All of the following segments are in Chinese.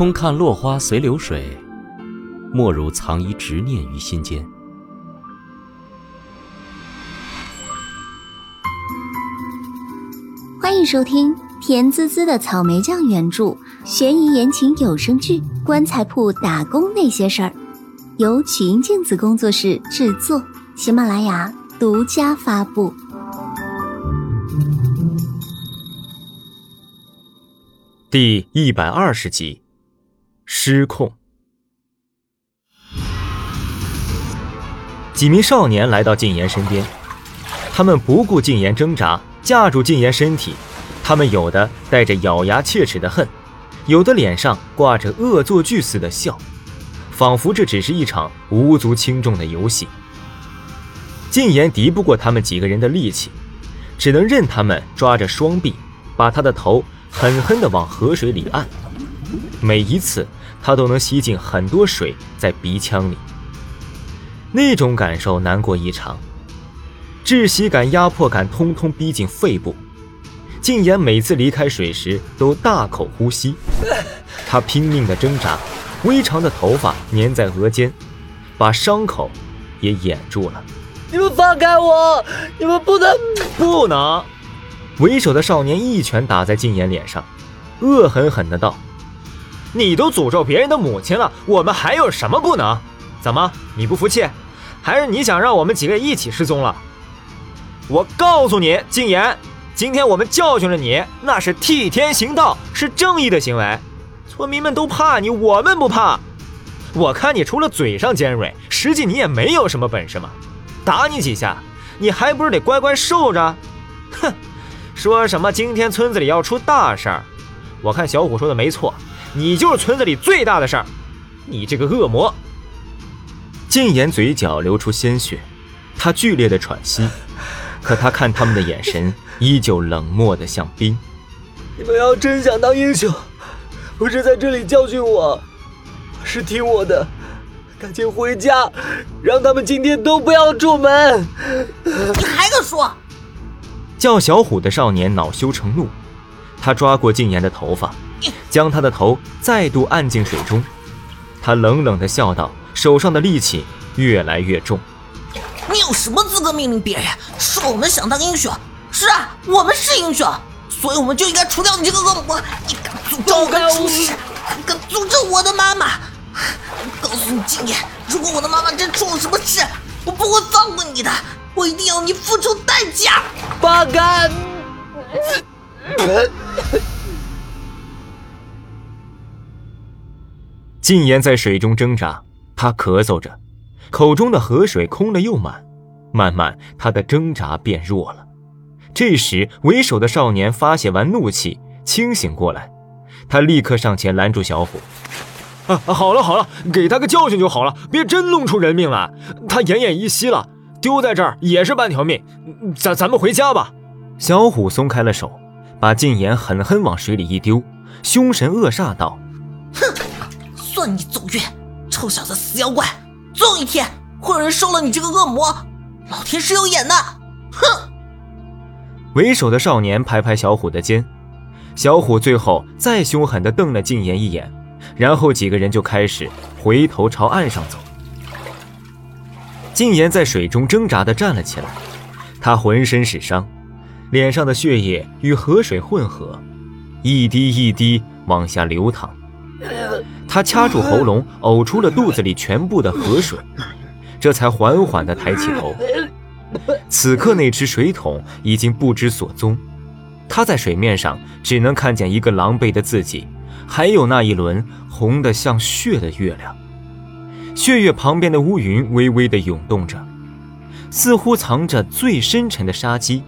空看落花随流水，莫如藏一执念于心间。 欢迎收听甜滋滋的草莓酱原著悬疑言情有声剧《棺材铺打工那些事儿》，由曲音镜子工作室制作，喜马拉雅独家发布。 第120集，失控。几名少年来到禁言身边，他们不顾禁言挣扎，架住禁言身体。他们有的带着咬牙切齿的恨，有的脸上挂着恶作剧似的笑，仿佛这只是一场无足轻重的游戏。禁言敌不过他们几个人的力气，只能任他们抓着双臂，把他的头狠狠地往河水里按。每一次他都能吸进很多水在鼻腔里，那种感受难过异常，窒息感、压迫感通通逼近肺部。禁言每次离开水时都大口呼吸，他拼命地挣扎，微长的头发粘在额间，把伤口也掩住了。 你们放开我，你们不能！ 为首的少年一拳打在禁言脸上，恶狠狠地道：你都诅咒别人的母亲了，我们还有什么不能？怎么，你不服气？还是你想让我们几个一起失踪了？我告诉你，禁言，今天我们教训了你，那是替天行道，是正义的行为。村民们都怕你，我们不怕。我看你除了嘴上尖锐，实际你也没有什么本事嘛。打你几下，你还不是得乖乖受着？哼，说什么今天村子里要出大事儿，我看小虎说的没错，你就是村子里最大的事儿，你这个恶魔。禁言嘴角流出鲜血，他剧烈的喘息，可他看他们的眼神依旧冷漠的像冰。 你们要真想当英雄，不是在这里教训我，是听我的，赶紧回家，让他们今天都不要出门。 你还敢说？ 叫小虎的少年恼羞成怒，他抓过禁言的头发，将他的头再度按进水中。他冷冷地笑道，手上的力气越来越重。 你有什么资格命令别人说我们想当英雄？是啊，我们是英雄，所以我们就应该除掉你这个恶魔。你敢诅咒我的出世，敢诅咒我的妈妈！我告诉你禁言，如果我的妈妈真出了什么事，我不会放过你的，我一定要你付出代价。 八嘎！ 禁言在水中挣扎，他咳嗽着，口中的河水空了又满，慢慢他的挣扎变弱了。这时为首的少年发泄完怒气，清醒过来，他立刻上前拦住小虎。好了，给他个教训就好了，别真弄出人命来。他奄奄一息了，丢在这儿也是半条命，咱们回家吧。小虎松开了手，把禁言狠狠往水里一丢，凶神恶煞道： 哼，算你走运，臭小子死妖怪，总有一天会有人收了你这个恶魔，老天是有眼的。哼！ 为首的少年拍拍小虎的肩，小虎最后再凶狠地瞪了禁言一眼，然后几个人就开始回头朝岸上走。禁言在水中挣扎地站了起来，他浑身是伤，脸上的血液与河水混合，一滴一滴往下流淌。他掐住喉咙，呕出了肚子里全部的河水，这才缓缓地抬起头。此刻那只水桶已经不知所踪，他在水面上只能看见一个狼狈的自己，还有那一轮红得像血的月亮。血月旁边的乌云微微地涌动着，似乎藏着最深沉的杀机。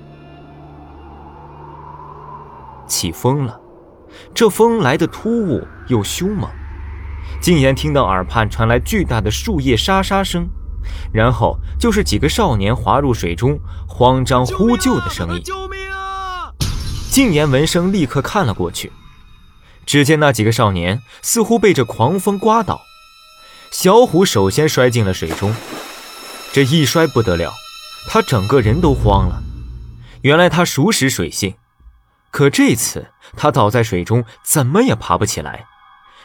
起风了，这风来得突兀又凶猛。禁言听到耳畔传来巨大的树叶沙沙声，然后就是几个少年滑入水中慌张呼救的声音。 救命啊！ 禁言闻声立刻看了过去，只见那几个少年似乎被这狂风刮倒，小虎首先摔进了水中。这一摔不得了，他整个人都慌了。原来他熟识水性，可这次他倒在水中怎么也爬不起来，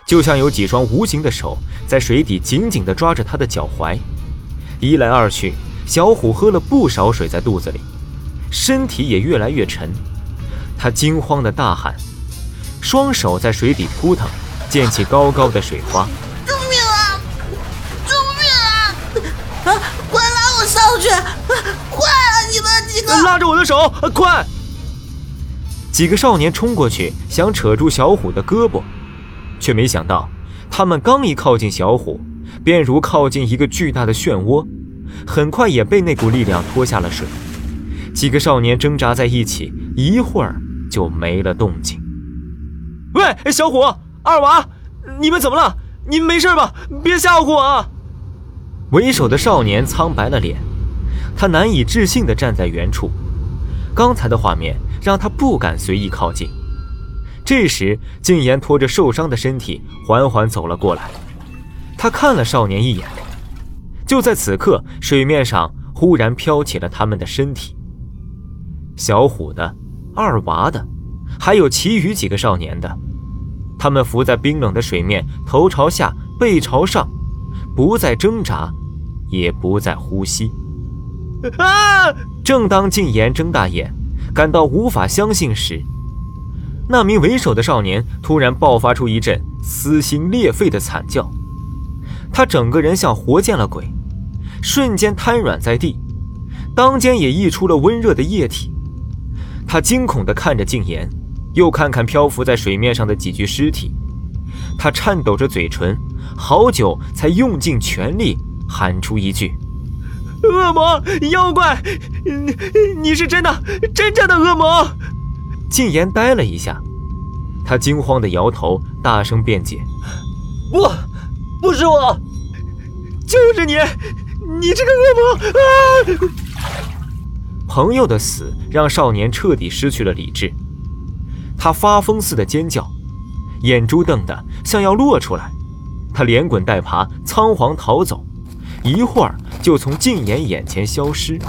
就像有几双无形的手在水底紧紧地抓着他的脚踝。一来二去，小虎喝了不少水在肚子里，身体也越来越沉。他惊慌地大喊，双手在水底扑腾，溅起高高的水花。 救命啊！救命啊！快拉我上去！快啊，你们几个！ 拉着我的手，快！几个少年冲过去，想扯住小虎的胳膊，却没想到他们刚一靠近小虎，便如靠近一个巨大的漩涡，很快也被那股力量拖下了水。几个少年挣扎在一起，一会儿就没了动静。喂，小虎、二娃，你们怎么了？你们没事吧？别吓唬我啊！为首的少年苍白了脸，他难以置信地站在原处。刚才的画面让他不敢随意靠近。这时静言拖着受伤的身体缓缓走了过来，他看了少年一眼。就在此刻，水面上忽然飘起了他们的身体，小虎的、二娃的，还有其余几个少年的。他们浮在冰冷的水面，头朝下，背朝上，不再挣扎，也不再呼吸。啊！正当静言睁大眼，感到无法相信时，那名为首的少年突然爆发出一阵撕心裂肺的惨叫。他整个人像活见了鬼，瞬间瘫软在地，当间也溢出了温热的液体。他惊恐地看着静言，又看看漂浮在水面上的几具尸体，他颤抖着嘴唇，好久才用尽全力喊出一句：恶魔，妖怪，你是真的恶魔！静言呆了一下，他惊慌地摇头，大声辩解： 不是我， 就是你这个恶魔啊！朋友的死让少年彻底失去了理智，他发疯似的尖叫，眼珠瞪得像要落出来，他连滚带爬，仓皇逃走，一会儿就从静言眼前消失。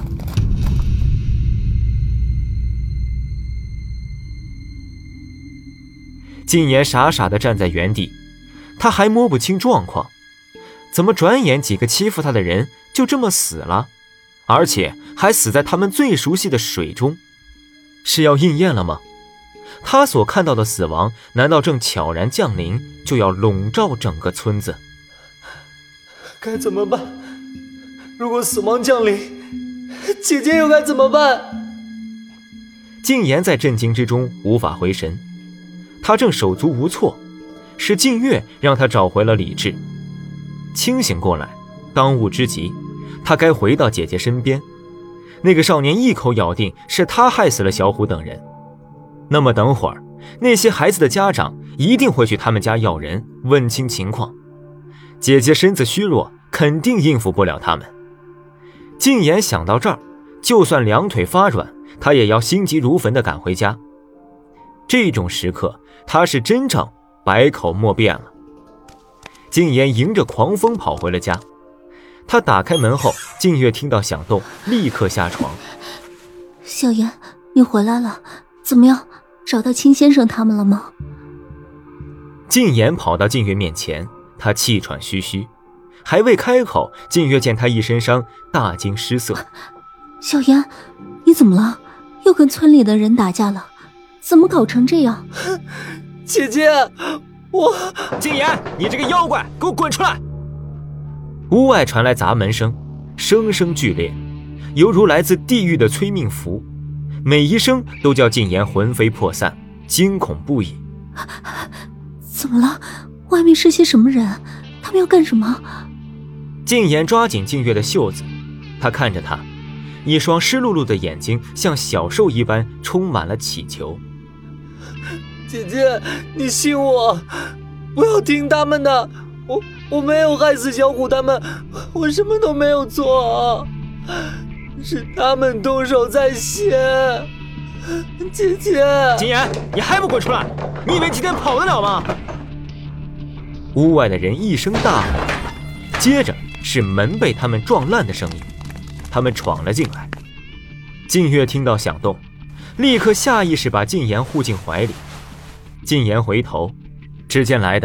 静言傻傻地站在原地，他还摸不清状况，怎么转眼几个欺负他的人就这么死了，而且还死在他们最熟悉的水中？是要应验了吗？他所看到的死亡难道正悄然降临，就要笼罩整个村子？ 该怎么办？如果死亡降临，姐姐又该怎么办？ 静言在震惊之中无法回神，他正手足无措，是静月让他找回了理智。清醒过来，当务之急，他该回到姐姐身边。那个少年一口咬定是他害死了小虎等人，那么等会儿那些孩子的家长一定会去他们家要人，问清情况。姐姐身子虚弱，肯定应付不了他们。静言想到这儿，就算两腿发软，他也要心急如焚地赶回家。这种时刻，他是真正百口莫辩了。静言迎着狂风跑回了家，他打开门后，静月听到响动，立刻下床。 小言，你回来了，怎么样？找到秦先生他们了吗？ 静言跑到静月面前，他气喘吁吁，还未开口，静月见他一身伤，大惊失色。 小言，你怎么了？又跟村里的人打架了？怎么搞成这样？ 姐姐，我…… 静言，你这个妖怪，给我滚出来！屋外传来砸门声，声声剧烈，犹如来自地狱的催命符，每一声都叫静言魂飞魄散，惊恐不已。 怎么了？外面是些什么人？他们要干什么？ 静言抓紧静月的袖子，他看着她，一双湿漉漉的眼睛像小兽一般充满了乞求。 姐姐，你信我，不要听他们的，我没有害死小虎他们，我什么都没有做，是他们动手在先。姐姐， 静言，你还不滚出来？你以为今天跑得了吗？屋外的人一声大吼，接着是门被他们撞烂的声音，他们闯了进来。静月听到响动，立刻下意识把静言护进怀里。静言回头，只见来的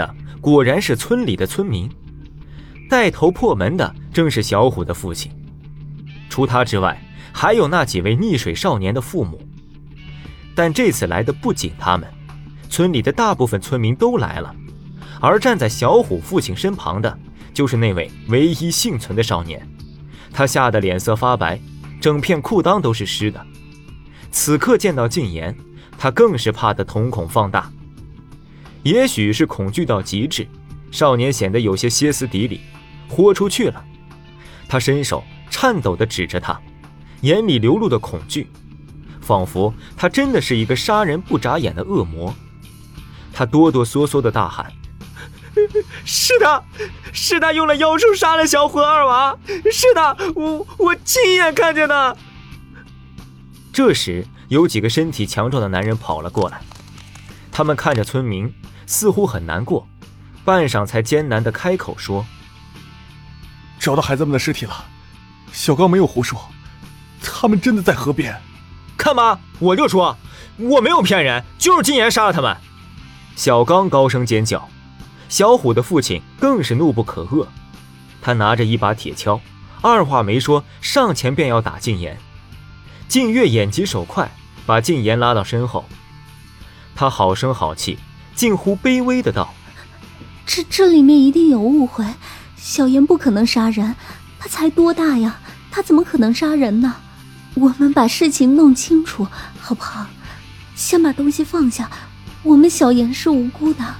果然是村里的村民。带头破门的正是小虎的父亲，除他之外，还有那几位溺水少年的父母。但这次来的不仅他们，村里的大部分村民都来了，而站在小虎父亲身旁的，就是那位唯一幸存的少年。他吓得脸色发白，整片裤裆都是湿的。此刻见到禁言，他更是怕得瞳孔放大。也许是恐惧到极致，少年显得有些歇斯底里，豁出去了。他伸手颤抖地指着他，眼里流露的恐惧，仿佛他真的是一个杀人不眨眼的恶魔。他哆哆嗦嗦地大喊：是他用了妖术杀了小虎二娃，是他，我亲眼看见的。这时有几个身体强壮的男人跑了过来，他们看着村民，似乎很难过，半晌才艰难地开口说： 找到孩子们的尸体了，小刚没有胡说，他们真的在河边。 看吧，我就说我没有骗人，就是禁言杀了他们。小刚高声尖叫，小虎的父亲更是怒不可遏，他拿着一把铁锹，二话没说上前便要打禁言。靳月眼疾手快，把禁言拉到身后，他好声好气，近乎卑微的道： 这里面一定有误会，小妍不可能杀人，他才多大呀，他怎么可能杀人呢？我们把事情弄清楚好不好？先把东西放下，我们小妍是无辜的。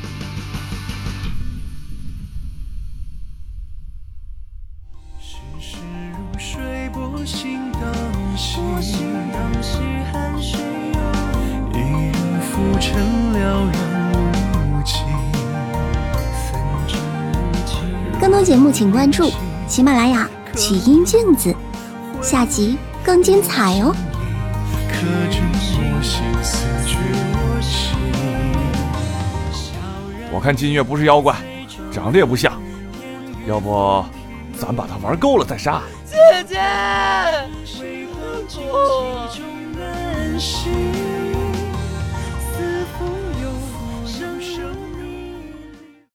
更多节目请关注喜马拉雅曲音镜子，下集更精彩哦。 我看金月不是妖怪，长得也不像，要不咱把他玩够了再杀。 姐姐。